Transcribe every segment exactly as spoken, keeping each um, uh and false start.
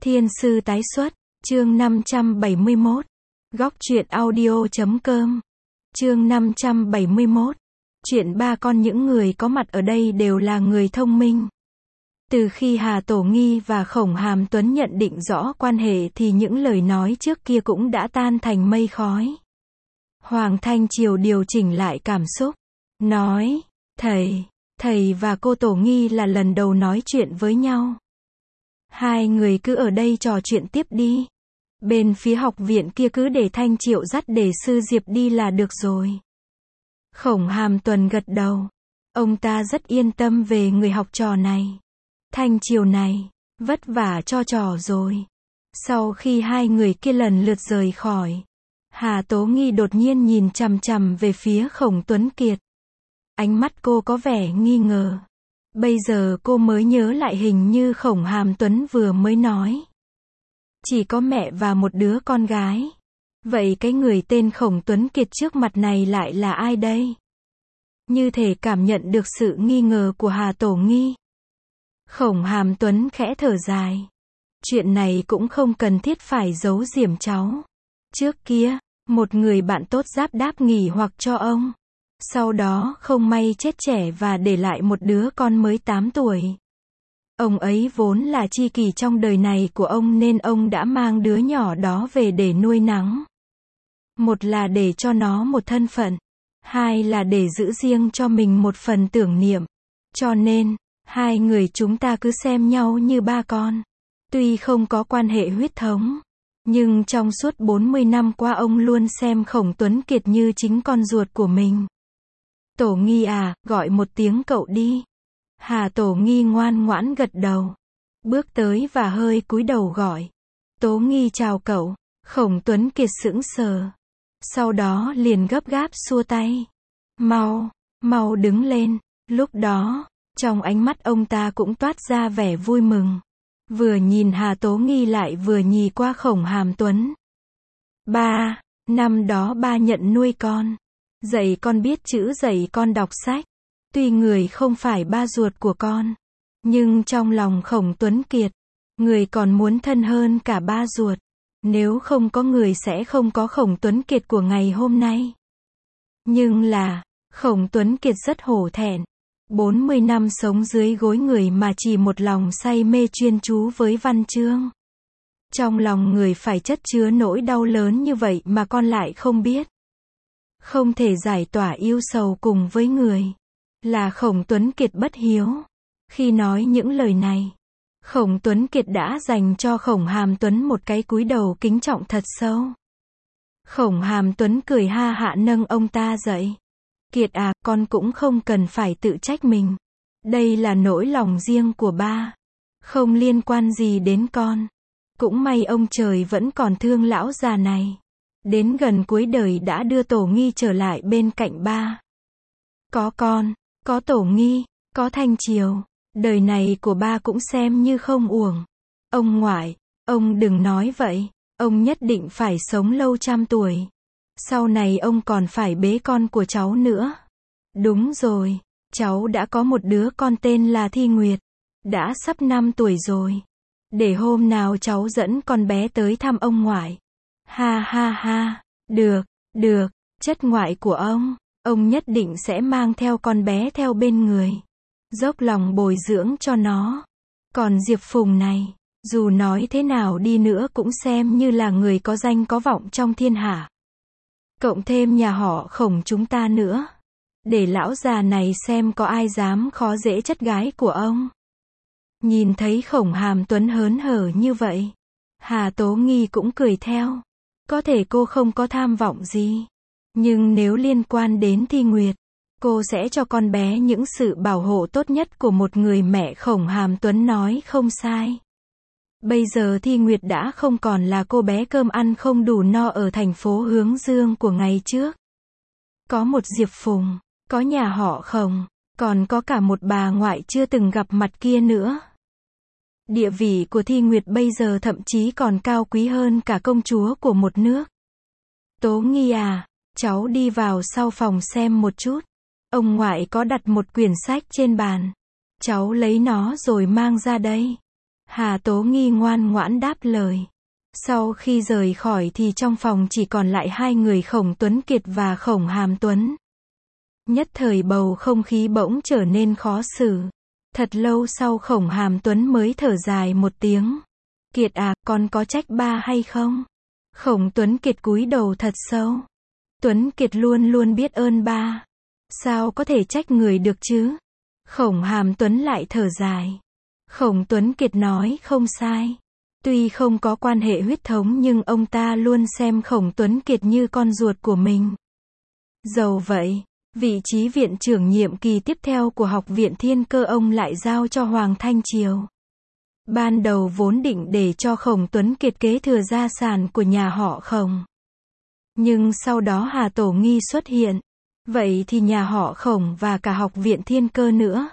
Thiên sư tái xuất, chương năm trăm bảy mươi mốt. Góc truyện audio chấm com. Chương năm trăm bảy mươi mốt. Chuyện ba con những người có mặt ở đây đều là người thông minh. Từ khi Hà Tổ Nghi và Khổng Hàm Tuấn nhận định rõ quan hệ thì những lời nói trước kia cũng đã tan thành mây khói. Hoàng Thanh Triều điều chỉnh lại cảm xúc, nói, thầy, thầy và cô Tổ Nghi là lần đầu nói chuyện với nhau. Hai người cứ ở đây trò chuyện tiếp đi. Bên phía học viện kia cứ để Thanh Triệu dắt để sư Diệp đi là được rồi. Khổng Hàm Tuấn gật đầu. Ông ta rất yên tâm về người học trò này. Thanh Triều này, vất vả cho trò rồi. Sau khi hai người kia lần lượt rời khỏi, Hà Tố Nghi đột nhiên nhìn chằm chằm về phía Khổng Tuấn Kiệt. Ánh mắt cô có vẻ nghi ngờ. Bây giờ cô mới nhớ lại hình như Khổng Hàm Tuấn vừa mới nói chỉ có mẹ và một đứa con gái. Vậy cái người tên Khổng Tuấn Kiệt trước mặt này lại là ai đây? Như thể cảm nhận được sự nghi ngờ của Hà Tổ Nghi. Khổng Hàm Tuấn khẽ thở dài. Chuyện này cũng không cần thiết phải giấu giếm cháu. Trước kia, một người bạn tốt giáp đáp nghỉ hoặc cho ông. Sau đó không may chết trẻ và để lại một đứa con mới tám tuổi. Ông ấy vốn là tri kỷ trong đời này của ông nên ông đã mang đứa nhỏ đó về để nuôi nấng. Một là để cho nó một thân phận. Hai là để giữ riêng cho mình một phần tưởng niệm. Cho nên, hai người chúng ta cứ xem nhau như ba con. Tuy không có quan hệ huyết thống, nhưng trong suốt bốn mươi năm qua ông luôn xem Khổng Tuấn Kiệt như chính con ruột của mình. Tổ Nghi à, gọi một tiếng cậu đi. Hà Tổ Nghi ngoan ngoãn gật đầu. Bước tới và hơi cúi đầu gọi. Tố Nghi chào cậu. Khổng Tuấn Kiệt sững sờ. Sau đó liền gấp gáp xua tay. Mau, mau đứng lên. Lúc đó, trong ánh mắt ông ta cũng toát ra vẻ vui mừng. Vừa nhìn Hà Tố Nghi lại vừa nhìn qua Khổng Hàm Tuấn. Ba, năm đó ba nhận nuôi con. Dạy con biết chữ, dạy con đọc sách. Tuy người không phải ba ruột của con, nhưng trong lòng Khổng Tuấn Kiệt, người còn muốn thân hơn cả ba ruột. Nếu không có người sẽ không có Khổng Tuấn Kiệt của ngày hôm nay. Nhưng là, Khổng Tuấn Kiệt rất hổ thẹn. bốn mươi năm sống dưới gối người mà chỉ một lòng say mê chuyên chú với văn chương. Trong lòng người phải chất chứa nỗi đau lớn như vậy mà con lại không biết. Không thể giải tỏa yêu sầu cùng với người. Là Khổng Tuấn Kiệt bất hiếu. Khi nói những lời này, Khổng Tuấn Kiệt đã dành cho Khổng Hàm Tuấn một cái cúi đầu kính trọng thật sâu. Khổng Hàm Tuấn cười ha hả nâng ông ta dậy. Kiệt à, con cũng không cần phải tự trách mình. Đây là nỗi lòng riêng của ba. Không liên quan gì đến con. Cũng may ông trời vẫn còn thương lão già này. Đến gần cuối đời đã đưa Tổ Nghi trở lại bên cạnh ba. Có con, có Tổ Nghi, có Thanh Triều. Đời này của ba cũng xem như không uổng. Ông ngoại, ông đừng nói vậy. Ông nhất định phải sống lâu trăm tuổi. Sau này ông còn phải bế con của cháu nữa. Đúng rồi, cháu đã có một đứa con tên là Thi Nguyệt. Đã sắp năm tuổi rồi. Để hôm nào cháu dẫn con bé tới thăm ông ngoại. Ha ha ha, được, được, chất ngoại của ông. Ông nhất định sẽ mang theo con bé theo bên người. Dốc lòng bồi dưỡng cho nó. Còn Diệp Phùng này, dù nói thế nào đi nữa cũng xem như là người có danh có vọng trong thiên hạ. Cộng thêm nhà họ Khổng chúng ta nữa. Để lão già này xem có ai dám khó dễ chất gái của ông. Nhìn thấy Khổng Hàm Tuấn hớn hở như vậy, Hà Tố Nghi cũng cười theo. Có thể cô không có tham vọng gì. Nhưng nếu liên quan đến Thi Nguyệt, cô sẽ cho con bé những sự bảo hộ tốt nhất của một người mẹ. Khổng Hàm Tuấn nói không sai. Bây giờ Thi Nguyệt đã không còn là cô bé cơm ăn không đủ no ở thành phố Hướng Dương của ngày trước. Có một Diệp Phùng, có nhà họ Khổng, còn có cả một bà ngoại chưa từng gặp mặt kia nữa. Địa vị của Thi Nguyệt bây giờ thậm chí còn cao quý hơn cả công chúa của một nước. Tố Nghi à, cháu đi vào sau phòng xem một chút. Ông ngoại có đặt một quyển sách trên bàn. Cháu lấy nó rồi mang ra đây. Hà Tố Nghi ngoan ngoãn đáp lời. Sau khi rời khỏi thì trong phòng chỉ còn lại hai người Khổng Tuấn Kiệt và Khổng Hàm Tuấn. Nhất thời bầu không khí bỗng trở nên khó xử. Thật lâu sau Khổng Hàm Tuấn mới thở dài một tiếng. Kiệt à, con có trách ba hay không? Khổng Tuấn Kiệt cúi đầu thật sâu. Tuấn Kiệt luôn luôn biết ơn ba. Sao có thể trách người được chứ? Khổng Hàm Tuấn lại thở dài. Khổng Tuấn Kiệt nói không sai. Tuy không có quan hệ huyết thống nhưng ông ta luôn xem Khổng Tuấn Kiệt như con ruột của mình. Dầu vậy, vị trí viện trưởng nhiệm kỳ tiếp theo của Học viện Thiên Cơ ông lại giao cho Hoàng Thanh Triều. Ban đầu vốn định để cho Khổng Tuấn Kiệt kế thừa gia sản của nhà họ Khổng. Nhưng sau đó Hà Tổ Nghi xuất hiện. Vậy thì nhà họ Khổng và cả Học viện Thiên Cơ nữa.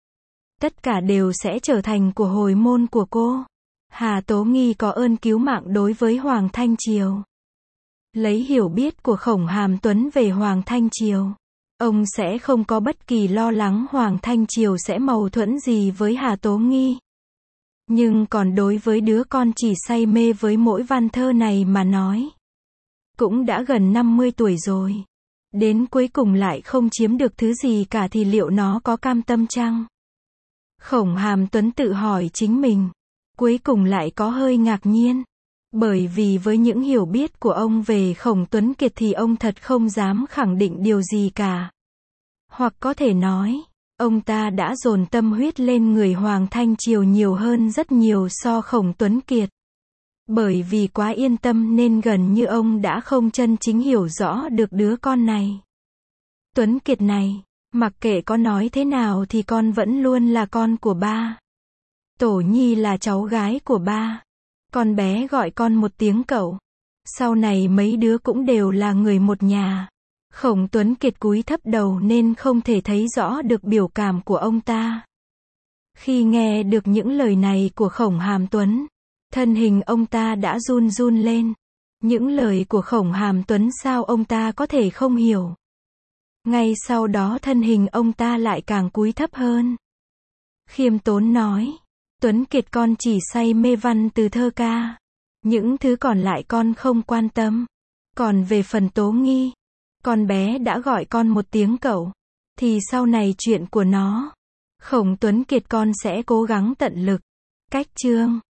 Tất cả đều sẽ trở thành của hồi môn của cô. Hà Tố Nghi có ơn cứu mạng đối với Hoàng Thanh Triều. Lấy hiểu biết của Khổng Hàm Tuấn về Hoàng Thanh Triều, ông sẽ không có bất kỳ lo lắng Hoàng Thanh Triều sẽ mâu thuẫn gì với Hà Tố Nghi. Nhưng còn đối với đứa con chỉ say mê với mỗi văn thơ này mà nói, cũng đã gần năm mươi tuổi rồi, đến cuối cùng lại không chiếm được thứ gì cả thì liệu nó có cam tâm chăng? Khổng Hàm Tuấn tự hỏi chính mình, cuối cùng lại có hơi ngạc nhiên. Bởi vì với những hiểu biết của ông về Khổng Tuấn Kiệt thì ông thật không dám khẳng định điều gì cả. Hoặc có thể nói, ông ta đã dồn tâm huyết lên người Hoàng Thanh Triều nhiều hơn rất nhiều so Khổng Tuấn Kiệt. Bởi vì quá yên tâm nên gần như ông đã không chân chính hiểu rõ được đứa con này. Tuấn Kiệt này, mặc kệ có nói thế nào thì con vẫn luôn là con của ba. Tổ Nhi là cháu gái của ba. Con bé gọi con một tiếng cậu. Sau này mấy đứa cũng đều là người một nhà. Khổng Tuấn Kiệt cúi thấp đầu nên không thể thấy rõ được biểu cảm của ông ta. Khi nghe được những lời này của Khổng Hàm Tuấn, thân hình ông ta đã run run lên. Những lời của Khổng Hàm Tuấn sao ông ta có thể không hiểu. Ngay sau đó thân hình ông ta lại càng cúi thấp hơn. Khiêm tốn nói, Tuấn Kiệt con chỉ say mê văn từ thơ ca. Những thứ còn lại con không quan tâm. Còn về phần Tố Nghi, con bé đã gọi con một tiếng cậu. Thì sau này chuyện của nó, Khổng Tuấn Kiệt con sẽ cố gắng tận lực. Cách chương